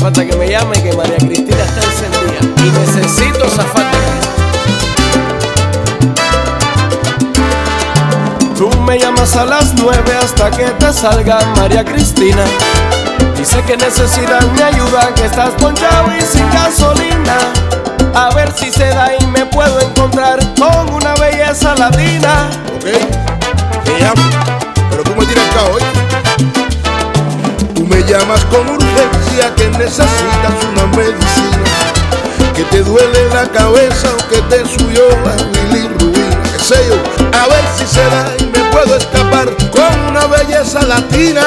falta que me llame, que María Cristina está encendida y necesito zafar de aquí. Tú me llamas a las 9 hasta que te salga María Cristina. Dice que necesitas mi ayuda, que estás ponchado y sin gasolina. A ver si se da y me puedo encontrar con una belleza latina. Ok, te llamo, pero tú me tiras acá hoy. Tú me llamas con urgencia que necesitas una medicina, que te duele la cabeza o que te subió la bilirrubina. ¿Qué sé yo? A ver si se da y me puedo escapar con una belleza latina.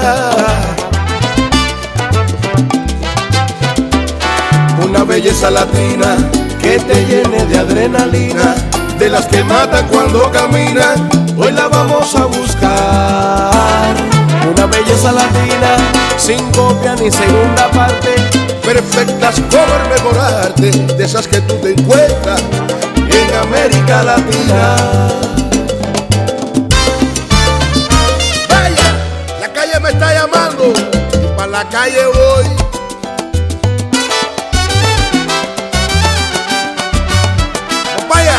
Una belleza latina que te llene de adrenalina, de las que matan cuando caminan. Hoy la vamos a buscar. Una belleza latina, sin copia ni segunda parte, perfectas como el mejor arte, de esas que tú te encuentras en América Latina. Vaya, la calle me está llamando y para la calle voy. Vaya,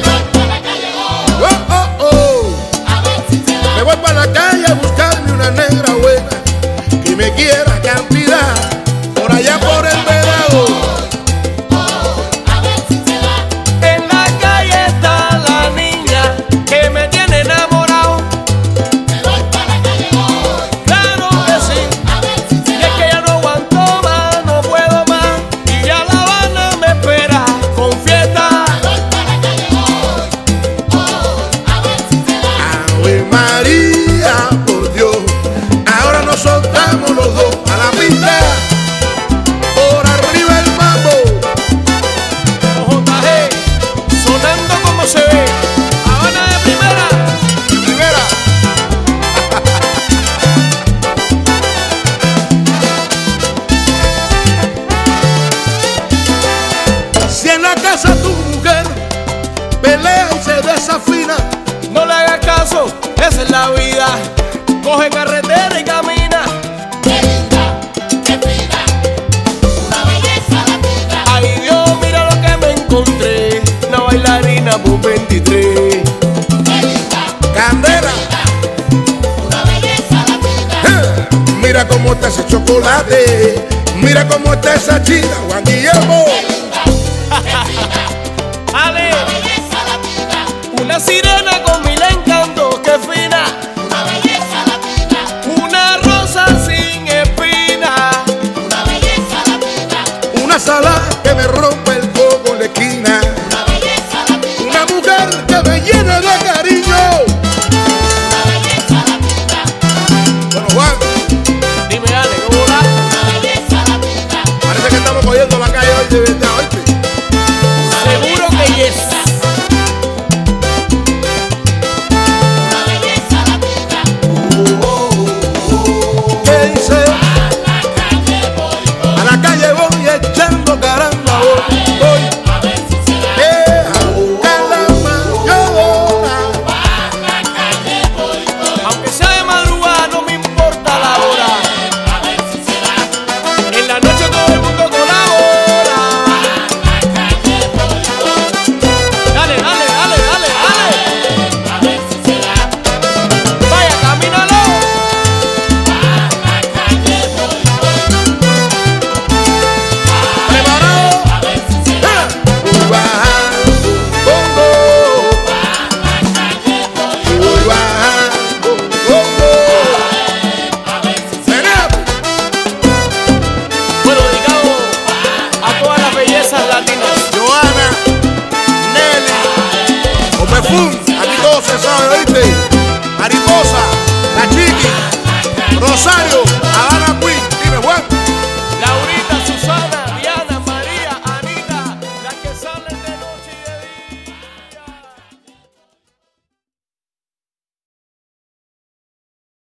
me voy para la calle a buscarme una negra buena que me quiera cantidad por allá por el Vedado. En la calle está la niña que me tiene enamorado. Me voy para la calle hoy. Claro que sí. Y es que ya no aguanto más, no puedo más, y ya La Habana me espera con fiesta. Me voy para la calle hoy, a ver si se da. Ave María, por Dios, ahora nos soltamos los dos a la pista. Por arriba el mambo. JG, sonando como se ve. Habana de primera. Primera. Si en la casa tu mujer pelea y se desafina, No le hagas caso, esa es la vida. Coge carretera y camina. Qué linda, qué fina, una belleza latina. Ay Dios, mira lo que me encontré. Una bailarina por 23. Qué linda, candela. una belleza latina. Mira cómo está ese chocolate, mira cómo está esa chica, Juan Guillermo. Qué linda, qué fina,